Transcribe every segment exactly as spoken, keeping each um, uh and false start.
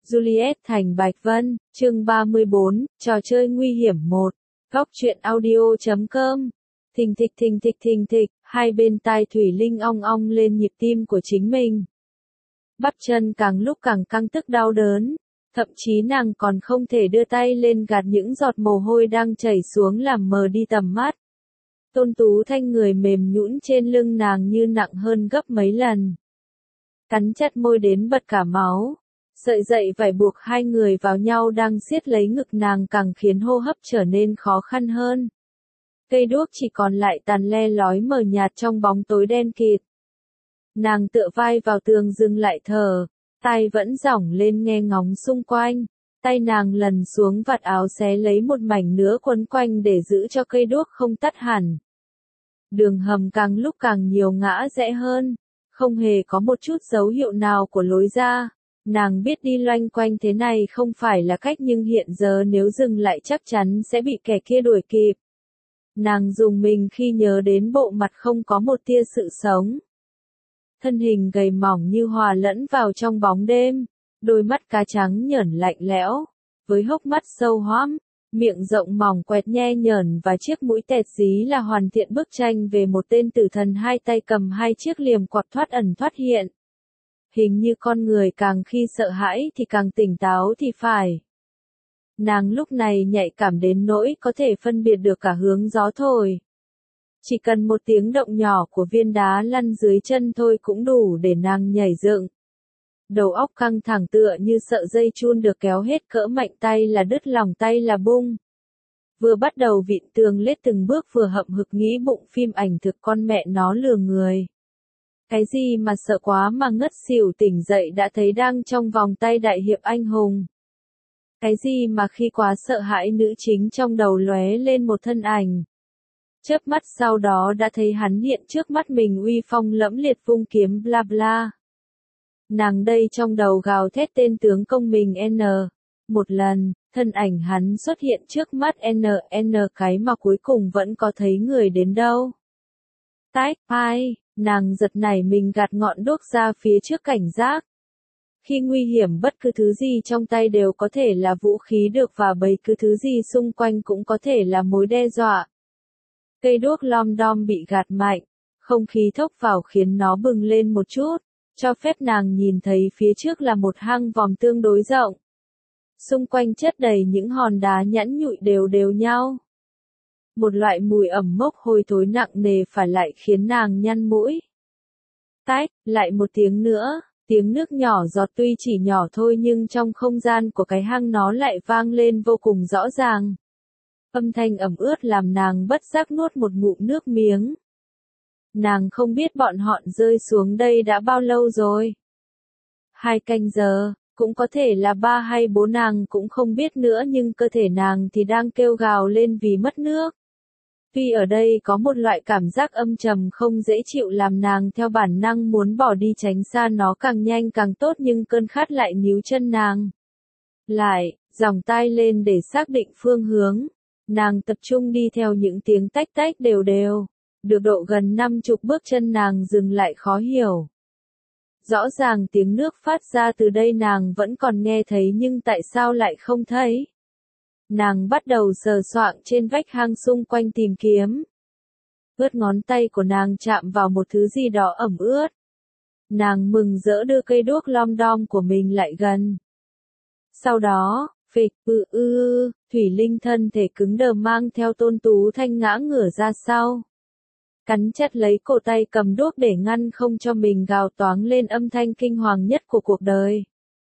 Juliet thành Bạch Vân, chương ba mươi bốn, trò chơi nguy hiểm một. Góc truyện audio chấm com. Thình thịch thình thịch thình thịch, hai bên tai Thủy Linh ong ong lên nhịp tim của chính mình. Bắp chân càng lúc càng căng tức đau đớn, thậm chí nàng còn không thể đưa tay lên gạt những giọt mồ hôi đang chảy xuống làm mờ đi tầm mắt. Tôn Tú Thanh người mềm nhũn trên lưng nàng như nặng hơn gấp mấy lần. Cắn chặt môi đến bật cả máu. Sợi dậy vải buộc hai người vào nhau đang siết lấy ngực nàng càng khiến hô hấp trở nên khó khăn hơn. Cây đuốc chỉ còn lại tàn le lói mờ nhạt trong bóng tối đen kịt. Nàng tựa vai vào tường dừng lại thở, tai vẫn dỏng lên nghe ngóng xung quanh. Tay nàng lần xuống vạt áo xé lấy một mảnh nữa quấn quanh để giữ cho cây đuốc không tắt hẳn. Đường hầm càng lúc càng nhiều ngã rẽ hơn, không hề có một chút dấu hiệu nào của lối ra. Nàng biết đi loanh quanh thế này không phải là cách nhưng hiện giờ nếu dừng lại chắc chắn sẽ bị kẻ kia đuổi kịp. Nàng rùng mình khi nhớ đến bộ mặt không có một tia sự sống. Thân hình gầy mỏng như hòa lẫn vào trong bóng đêm, đôi mắt cá trắng nhởn lạnh lẽo, với hốc mắt sâu hoắm, miệng rộng mỏng quẹt nhe nhởn và chiếc mũi tẹt dí là hoàn thiện bức tranh về một tên tử thần hai tay cầm hai chiếc liềm quạt thoát ẩn thoát hiện. Hình như con người càng khi sợ hãi thì càng tỉnh táo thì phải. Nàng lúc này nhạy cảm đến nỗi có thể phân biệt được cả hướng gió thổi. Chỉ cần một tiếng động nhỏ của viên đá lăn dưới chân thôi cũng đủ để nàng nhảy dựng. Đầu óc căng thẳng tựa như sợ dây chun được kéo hết cỡ mạnh tay là đứt, lòng tay là bung. Vừa bắt đầu vịn tường lết từng bước vừa hậm hực nghĩ bụng phim ảnh thực con mẹ nó lừa người. Cái gì mà sợ quá mà ngất xỉu, tỉnh dậy đã thấy đang trong vòng tay đại hiệp anh hùng. Cái gì mà khi quá sợ hãi nữ chính trong đầu lóe lên một thân ảnh. Chớp mắt sau đó đã thấy hắn hiện trước mắt mình uy phong lẫm liệt vung kiếm bla bla. Nàng đây trong đầu gào thét tên tướng công mình N. Một lần, thân ảnh hắn xuất hiện trước mắt N N cái mà cuối cùng vẫn có thấy người đến đâu. Tách, ai, nàng giật nảy mình gạt ngọn đuốc ra phía trước cảnh giác. Khi nguy hiểm bất cứ thứ gì trong tay đều có thể là vũ khí được và bất cứ thứ gì xung quanh cũng có thể là mối đe dọa. Cây đuốc lom đom bị gạt mạnh, không khí thốc vào khiến nó bừng lên một chút, cho phép nàng nhìn thấy phía trước là một hang vòm tương đối rộng. Xung quanh chất đầy những hòn đá nhẵn nhụi đều đều nhau. Một loại mùi ẩm mốc hôi thối nặng nề phả lại khiến nàng nhăn mũi. Tách, lại một tiếng nữa, tiếng nước nhỏ giọt tuy chỉ nhỏ thôi nhưng trong không gian của cái hang nó lại vang lên vô cùng rõ ràng. Âm thanh ẩm ướt làm nàng bất giác nuốt một ngụm nước miếng. Nàng không biết bọn họ rơi xuống đây đã bao lâu rồi. Hai canh giờ, cũng có thể là ba hay bốn, nàng cũng không biết nữa, nhưng cơ thể nàng thì đang kêu gào lên vì mất nước. Tuy ở đây có một loại cảm giác âm trầm không dễ chịu làm nàng theo bản năng muốn bỏ đi tránh xa nó càng nhanh càng tốt, nhưng cơn khát lại níu chân nàng. Lại, giòng tai lên để xác định phương hướng. Nàng tập trung đi theo những tiếng tách tách đều đều. Được độ gần năm chục bước chân nàng dừng lại khó hiểu. Rõ ràng tiếng nước phát ra từ đây nàng vẫn còn nghe thấy nhưng tại sao lại không thấy? Nàng bắt đầu sờ soạng trên vách hang xung quanh tìm kiếm. Ướt ngón tay của nàng chạm vào một thứ gì đó ẩm ướt. Nàng mừng rỡ đưa cây đuốc lom đom của mình lại gần. Sau đó, phịch, ư ư, Thủy Linh thân thể cứng đờ mang theo Tôn Tú Thanh ngã ngửa ra sau. Cắn chặt lấy cổ tay cầm đuốc để ngăn không cho mình gào toáng lên âm thanh kinh hoàng nhất của cuộc đời.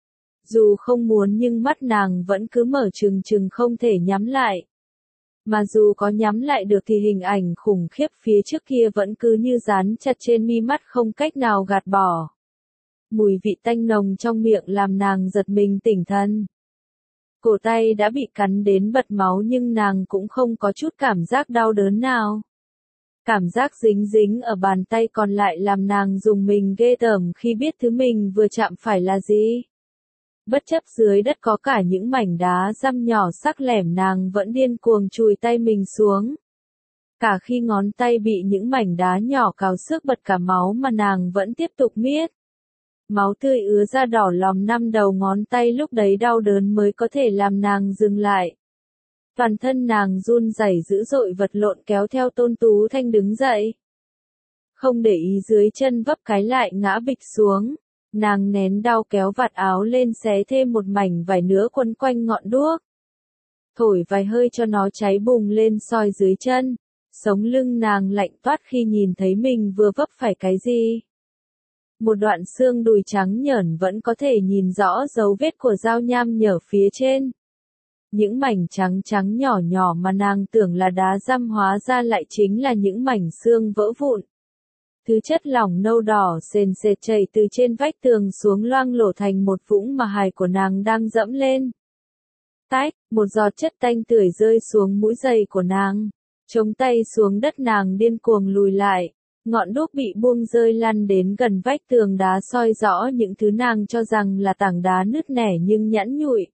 Dù không muốn nhưng mắt nàng vẫn cứ mở trừng trừng không thể nhắm lại. Mà dù có nhắm lại được thì hình ảnh khủng khiếp phía trước kia vẫn cứ như dán chặt trên mi mắt không cách nào gạt bỏ. Mùi vị tanh nồng trong miệng làm nàng giật mình tỉnh thân. Cổ tay đã bị cắn đến bật máu nhưng nàng cũng không có chút cảm giác đau đớn nào. Cảm giác dính dính ở bàn tay còn lại làm nàng rùng mình ghê tởm khi biết thứ mình vừa chạm phải là gì. Bất chấp dưới đất có cả những mảnh đá răm nhỏ sắc lẻm, nàng vẫn điên cuồng chùi tay mình xuống. Cả khi ngón tay bị những mảnh đá nhỏ cào xước bật cả máu mà nàng vẫn tiếp tục miết. máu tươi ứa ra đỏ lòm năm đầu ngón tay lúc đấy đau đớn mới có thể làm nàng dừng lại. Toàn thân nàng run rẩy dữ dội vật lộn kéo theo Tôn Tú Thanh đứng dậy. Không để ý dưới chân vấp cái lại ngã bịch xuống. Nàng nén đau kéo vạt áo lên xé thêm một mảnh vải nữa quấn quanh ngọn đuốc. Thổi vài hơi cho nó cháy bùng lên soi dưới chân. Sống lưng nàng lạnh toát khi nhìn thấy mình vừa vấp phải cái gì. Một đoạn xương đùi trắng nhởn vẫn có thể nhìn rõ dấu vết của dao nham nhở phía trên. Những mảnh trắng trắng nhỏ nhỏ mà nàng tưởng là đá răm hóa ra lại chính là những mảnh xương vỡ vụn. Thứ chất lỏng nâu đỏ sền sệt chảy từ trên vách tường xuống loang lổ thành một vũng mà hài của nàng đang dẫm lên. Tách, một giọt chất tanh tưởi rơi xuống mũi giày của nàng. Chống tay xuống đất nàng điên cuồng lùi lại. Ngọn đuốc bị buông rơi lăn đến gần vách tường đá soi rõ những thứ nàng cho rằng là tảng đá nứt nẻ nhưng nhẵn nhụi.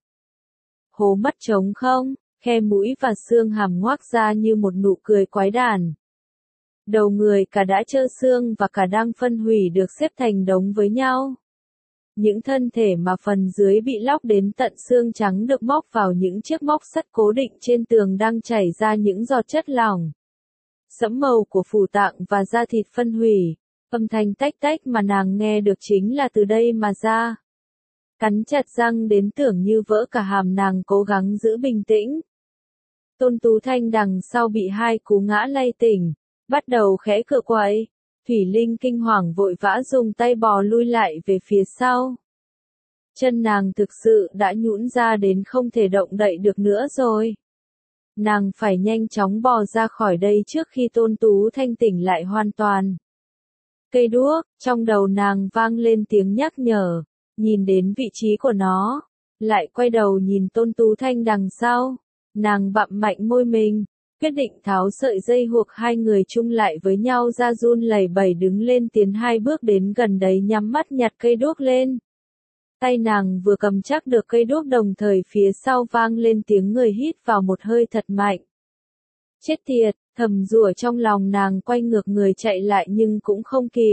Hố mắt trống không, khe mũi và xương hàm ngoác ra như một nụ cười quái đản. Đầu người cả đã trơ xương và cả đang phân hủy được xếp thành đống với nhau. Những thân thể mà phần dưới bị lóc đến tận xương trắng được móc vào những chiếc móc sắt cố định trên tường đang chảy ra những giọt chất lỏng. Sẫm màu của phủ tạng và da thịt phân hủy, âm thanh tách tách mà nàng nghe được chính là từ đây mà ra. Cắn chặt răng đến tưởng như vỡ cả hàm nàng cố gắng giữ bình tĩnh. Tôn Tú Thanh đằng sau bị hai cú ngã lay tỉnh, bắt đầu khẽ cựa quậy. Thủy Linh kinh hoàng vội vã dùng tay bò lui lại về phía sau. Chân nàng thực sự đã nhũn ra đến không thể động đậy được nữa rồi. Nàng phải nhanh chóng bò ra khỏi đây trước khi Tôn Tú Thanh tỉnh lại hoàn toàn. Cây đuốc, trong đầu nàng vang lên tiếng nhắc nhở, nhìn đến vị trí của nó, lại quay đầu nhìn Tôn Tú Thanh đằng sau, nàng bặm mạnh môi mình, quyết định tháo sợi dây buộc hai người chung lại với nhau ra run lẩy bẩy đứng lên tiến hai bước đến gần đấy nhắm mắt nhặt cây đuốc lên. Tay nàng vừa cầm chắc được cây đuốc đồng thời phía sau vang lên tiếng người hít vào một hơi thật mạnh. Chết tiệt, thầm rủa trong lòng nàng quay ngược người chạy lại nhưng cũng không kịp.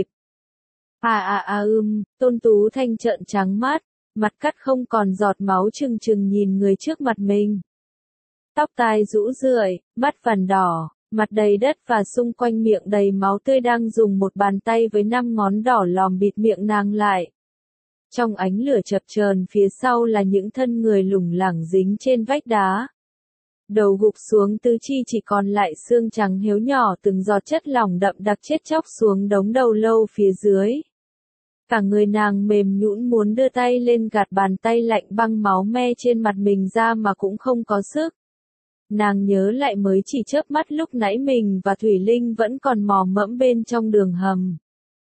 À à à ưm, Tôn Tú Thanh trợn trắng mắt, mặt cắt không còn giọt máu trừng trừng nhìn người trước mặt mình. Tóc tai rũ rượi, mắt vằn đỏ, mặt đầy đất và xung quanh miệng đầy máu tươi đang dùng một bàn tay với năm ngón đỏ lòm bịt miệng nàng lại. Trong ánh lửa chập chờn phía sau là những thân người lủng lẳng dính trên vách đá. Đầu gục xuống tứ chi chỉ còn lại xương trắng héo nhỏ từng giọt chất lỏng đậm đặc chết chóc xuống đống đầu lâu phía dưới. Cả người nàng mềm nhũn muốn đưa tay lên gạt bàn tay lạnh băng máu me trên mặt mình ra mà cũng không có sức. Nàng nhớ lại mới chỉ chớp mắt lúc nãy mình và Thủy Linh vẫn còn mò mẫm bên trong đường hầm.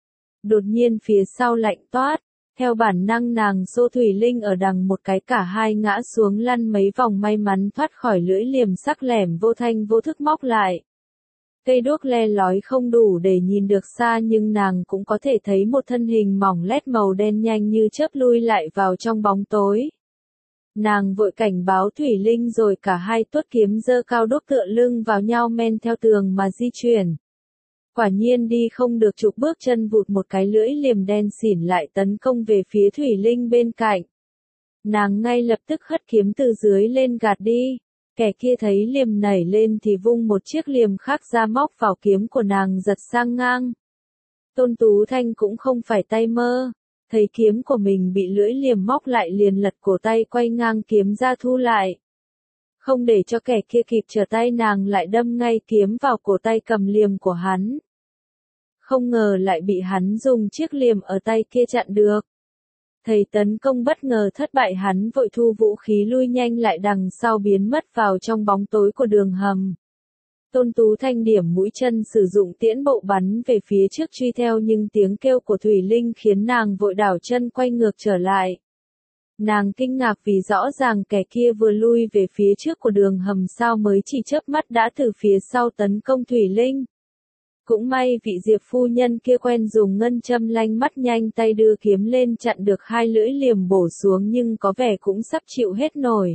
Đột nhiên phía sau lạnh toát, theo bản năng nàng xô Thủy Linh ở đằng một cái cả hai ngã xuống lăn mấy vòng may mắn thoát khỏi lưỡi liềm sắc lẻm vô thanh vô thức móc lại. Cây đuốc le lói không đủ để nhìn được xa nhưng nàng cũng có thể thấy một thân hình mỏng lét màu đen nhanh như chớp lui lại vào trong bóng tối. Nàng vội cảnh báo Thủy Linh rồi cả hai tuốt kiếm giơ cao đuốc tựa lưng vào nhau men theo tường mà di chuyển. Quả nhiên đi không được chục bước chân vụt một cái lưỡi liềm đen xỉn lại tấn công về phía Thủy Linh bên cạnh. Nàng ngay lập tức hất kiếm từ dưới lên gạt đi. Kẻ kia thấy liềm nảy lên thì vung một chiếc liềm khác ra móc vào kiếm của nàng giật sang ngang. Tôn Tú Thanh cũng không phải tay mơ. Thấy kiếm của mình bị lưỡi liềm móc lại liền lật cổ tay quay ngang kiếm ra thu lại. Không để cho kẻ kia kịp trở tay nàng lại đâm ngay kiếm vào cổ tay cầm liềm của hắn. Không ngờ lại bị hắn dùng chiếc liềm ở tay kia chặn được. Thấy tấn công bất ngờ thất bại hắn vội thu vũ khí lui nhanh lại đằng sau biến mất vào trong bóng tối của đường hầm. Tôn Tú Thanh điểm mũi chân sử dụng tiễn bộ bắn về phía trước truy theo nhưng tiếng kêu của Thủy Linh khiến nàng vội đảo chân quay ngược trở lại. Nàng kinh ngạc vì rõ ràng kẻ kia vừa lui về phía trước của đường hầm sao mới chỉ chớp mắt đã từ phía sau tấn công Thủy Linh. Cũng may vị Diệp phu nhân kia quen dùng ngân châm lanh mắt nhanh tay đưa kiếm lên chặn được hai lưỡi liềm bổ xuống nhưng có vẻ cũng sắp chịu hết nổi.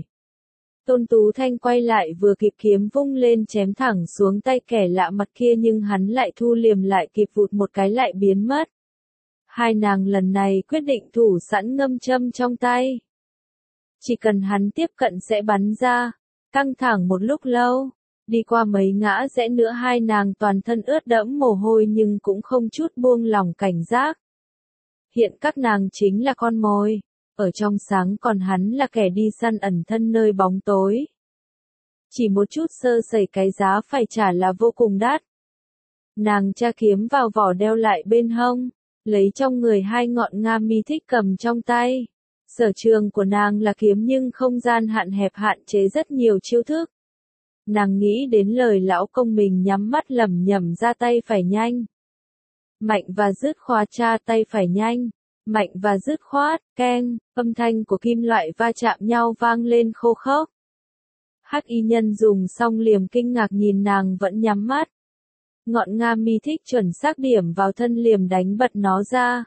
Tôn Tú Thanh quay lại vừa kịp kiếm vung lên chém thẳng xuống tay kẻ lạ mặt kia nhưng hắn lại thu liềm lại kịp vụt một cái lại biến mất. Hai nàng lần này quyết định thủ sẵn ngâm châm trong tay. Chỉ cần hắn tiếp cận sẽ bắn ra, căng thẳng một lúc lâu. Đi qua mấy ngã rẽ nữa hai nàng toàn thân ướt đẫm mồ hôi nhưng cũng không chút buông lỏng cảnh giác. Hiện các nàng chính là con mồi, ở trong sáng còn hắn là kẻ đi săn ẩn thân nơi bóng tối. Chỉ một chút sơ sẩy cái giá phải trả là vô cùng đắt. Nàng tra kiếm vào vỏ đeo lại bên hông, lấy trong người hai ngọn nga mi thích cầm trong tay. Sở trường của nàng là kiếm nhưng không gian hạn hẹp hạn chế rất nhiều chiêu thức. Nàng nghĩ đến lời lão công mình nhắm mắt lẩm nhẩm ra tay phải nhanh. Mạnh và dứt khoát tra tay phải nhanh. Mạnh và dứt khoát, keng, âm thanh của kim loại va chạm nhau vang lên khô khốc. Hắc y nhân dùng xong liềm kinh ngạc nhìn nàng vẫn nhắm mắt. Ngọn nga mi thích chuẩn xác điểm vào thân liềm đánh bật nó ra.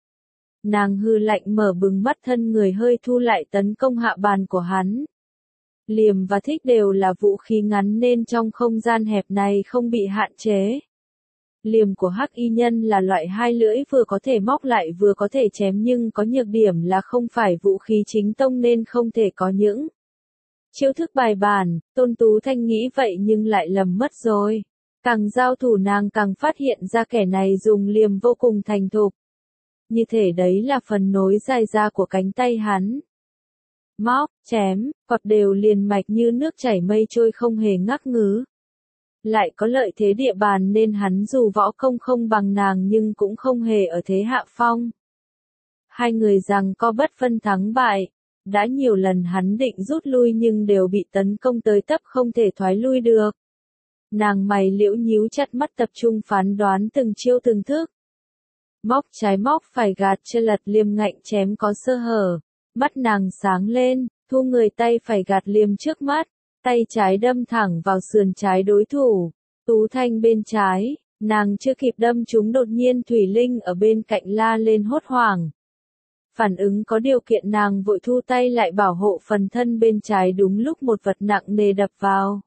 Nàng hư lạnh mở bừng mắt thân người hơi thu lại tấn công hạ bàn của hắn. Liềm và thích đều là vũ khí ngắn nên trong không gian hẹp này không bị hạn chế. Liềm của hắc y nhân là loại hai lưỡi vừa có thể móc lại vừa có thể chém nhưng có nhược điểm là không phải vũ khí chính tông nên không thể có những chiêu thức bài bản. Tôn Tú Thanh nghĩ vậy nhưng lại lầm mất rồi. Càng giao thủ nàng càng phát hiện ra kẻ này dùng liềm vô cùng thành thục. Như thể đấy là phần nối dài ra của cánh tay hắn. Móc, chém, quặp đều liền mạch như nước chảy mây trôi không hề ngắc ngứ. Lại có lợi thế địa bàn nên hắn dù võ công không bằng nàng nhưng cũng không hề ở thế hạ phong. Hai người giằng co bất phân thắng bại. Đã nhiều lần hắn định rút lui nhưng đều bị tấn công tới tấp không thể thoái lui được. Nàng mày liễu nhíu chặt mắt tập trung phán đoán từng chiêu từng thức. Móc trái móc phải gạt chân lật liềm ngạnh chém có sơ hở. Mắt nàng sáng lên, thu người tay phải gạt liềm trước mắt. Tay trái đâm thẳng vào sườn trái đối thủ. Tú Thanh bên trái, nàng chưa kịp đâm trúng đột nhiên Thủy Linh ở bên cạnh la lên hốt hoảng. Phản ứng có điều kiện nàng vội thu tay lại bảo hộ phần thân bên trái đúng lúc một vật nặng nề đập vào.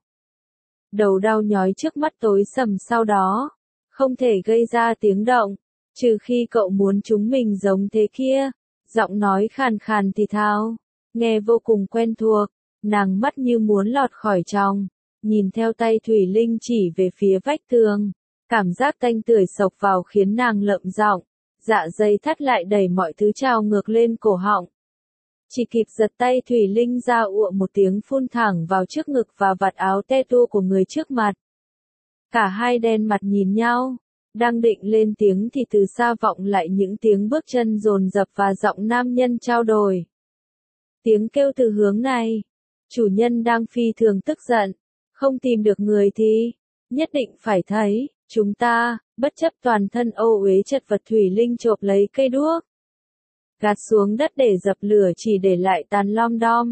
Đầu đau nhói trước mắt tối sầm sau đó. Không thể gây ra tiếng động. Trừ khi cậu muốn chúng mình giống thế kia. Giọng nói khàn khàn thì thào. Nghe vô cùng quen thuộc. Nàng mắt như muốn lọt khỏi trong. Nhìn theo tay Thủy Linh chỉ về phía vách tường. Cảm giác tanh tưởi sộc vào khiến nàng lợm giọng. Dạ dày thắt lại đẩy mọi thứ trào ngược lên cổ họng. Chỉ kịp giật tay Thủy Linh ra ụa một tiếng phun thẳng vào trước ngực và vạt áo te tua của người trước mặt. Cả hai đen mặt nhìn nhau. Đang định lên tiếng thì từ xa vọng lại những tiếng bước chân dồn dập và giọng nam nhân trao đổi. Tiếng kêu từ hướng này. Chủ nhân đang phi thường tức giận. Không tìm được người thì nhất định phải thấy. Chúng ta, bất chấp toàn thân ô uế chật vật Thủy Linh chộp lấy cây đuốc. Gạt xuống đất để dập lửa chỉ để lại tàn lom đom.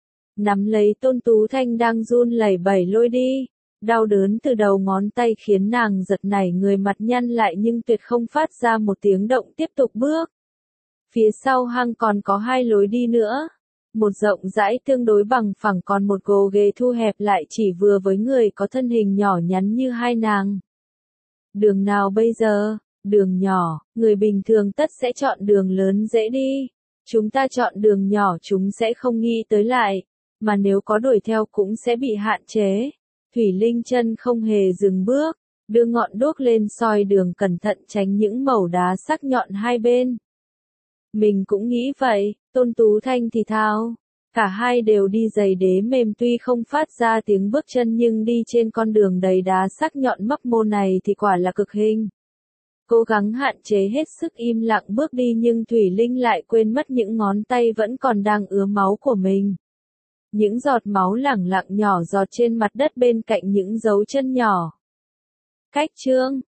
Nắm lấy Tôn Tú Thanh đang run lẩy bẩy lôi đi. Đau đớn từ đầu ngón tay khiến nàng giật nảy người mặt nhăn lại nhưng tuyệt không phát ra một tiếng động tiếp tục bước. Phía sau hang còn có hai lối đi nữa. Một rộng rãi tương đối bằng phẳng còn một gồ ghề thu hẹp lại chỉ vừa với người có thân hình nhỏ nhắn như hai nàng. Đường nào bây giờ? Đường nhỏ, người bình thường tất sẽ chọn đường lớn dễ đi. Chúng ta chọn đường nhỏ chúng sẽ không nghĩ tới lại. Mà nếu có đuổi theo cũng sẽ bị hạn chế. Thủy Linh chân không hề dừng bước. Đưa ngọn đuốc lên soi đường cẩn thận tránh những mẩu đá sắc nhọn hai bên. Mình cũng nghĩ vậy, Tôn Tú Thanh thì thào. Cả hai đều đi giày đế mềm tuy không phát ra tiếng bước chân nhưng đi trên con đường đầy đá sắc nhọn mấp mô này thì quả là cực hình. Cố gắng hạn chế hết sức im lặng bước đi nhưng Thủy Linh lại quên mất những ngón tay vẫn còn đang ứa máu của mình. Những giọt máu lẳng lặng nhỏ giọt trên mặt đất bên cạnh những dấu chân nhỏ. Cách chương